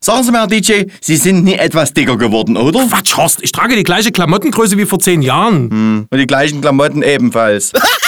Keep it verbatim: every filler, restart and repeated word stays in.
Sagen Sie mir, Herr D J, Sie sind nie etwas dicker geworden, oder? Quatsch, Horst, ich trage die gleiche Klamottengröße wie vor zehn Jahren. Hm. Und die gleichen Klamotten ebenfalls.